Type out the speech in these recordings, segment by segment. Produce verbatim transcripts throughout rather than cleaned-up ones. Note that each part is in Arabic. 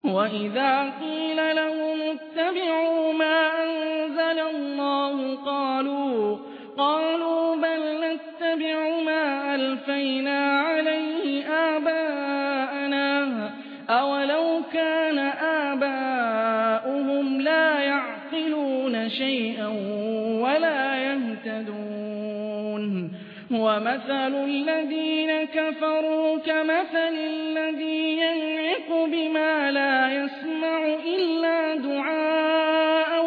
وَإِذَا قِيلَ لَهُمُ اتَّبِعُوا مَا أَنزَلَ اللَّهُ قَالُوا قَالُوا بَلْ نَتَّبِعُ مَا أَلْفَيْنَا عَلَيْهِ آبَاءَنَا ۚ أَوَلَوْ كَانَ آبَاؤُهُمْ لَا يَعْقِلُونَ شَيْئًا وَلَا يَهْتَدُونَ وَمَثَلُ الَّذِينَ كَفَرُوا كَمَثَلِ الَّذِي يَنعِقُ بِمَا لَا يَسْمَعُ إِلَّا دُعَاءً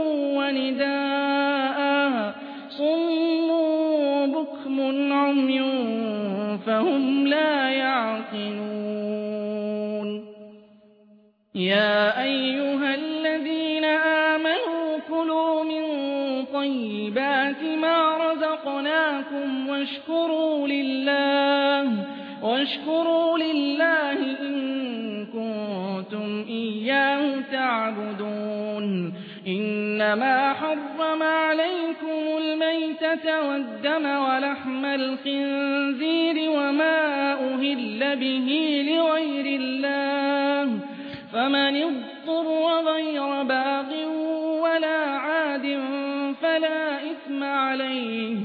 وَنِدَاءً صُمٌّ بُكْمٌ عُمْيٌ فَهُمْ لَا يَعْقِلُونَ يَا أَيُّهَا الَّذِينَ آمَنُوا كُلُوا مِن طَيِّبَاتِ مَا رَزَقْنَاكُمْ وَاشْكُرُوا لِلَّهِ واشكروا لله إن كنتم إياه تعبدون إنما حرم عليكم الميتة والدم ولحم الخنزير وما أهل به لغير الله فمن اضطر غير باغ ولا عاد فلا إثم عليه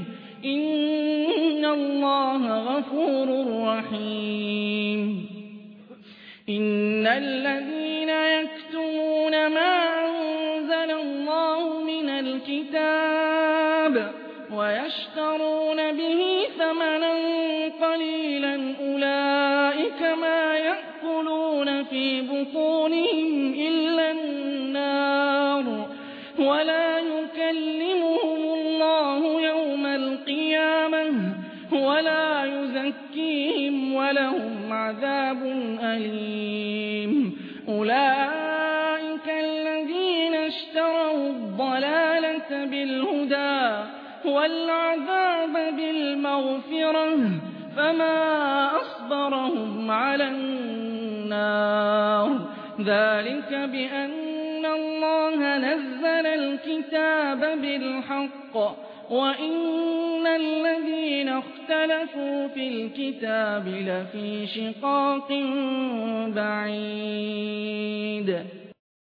إن الله غفور رحيم إن الذين يكتمون ما أنزل الله من الكتاب ويشترون به ثمنا قليلا أولئك ما يأكلون في بطونهم إلا النار ولا يكلمهم الله يوم القيامة ولا يزكيهم ولهم عذاب أليم أولئك الذين اشتروا الضلالة بالهدى والعذاب بالمغفرة فما أصبرهم على النار ذلك بأن الله نزل الكتاب بالحق وإن الذين اختلفوا في الكتاب لفي شقاق بعيد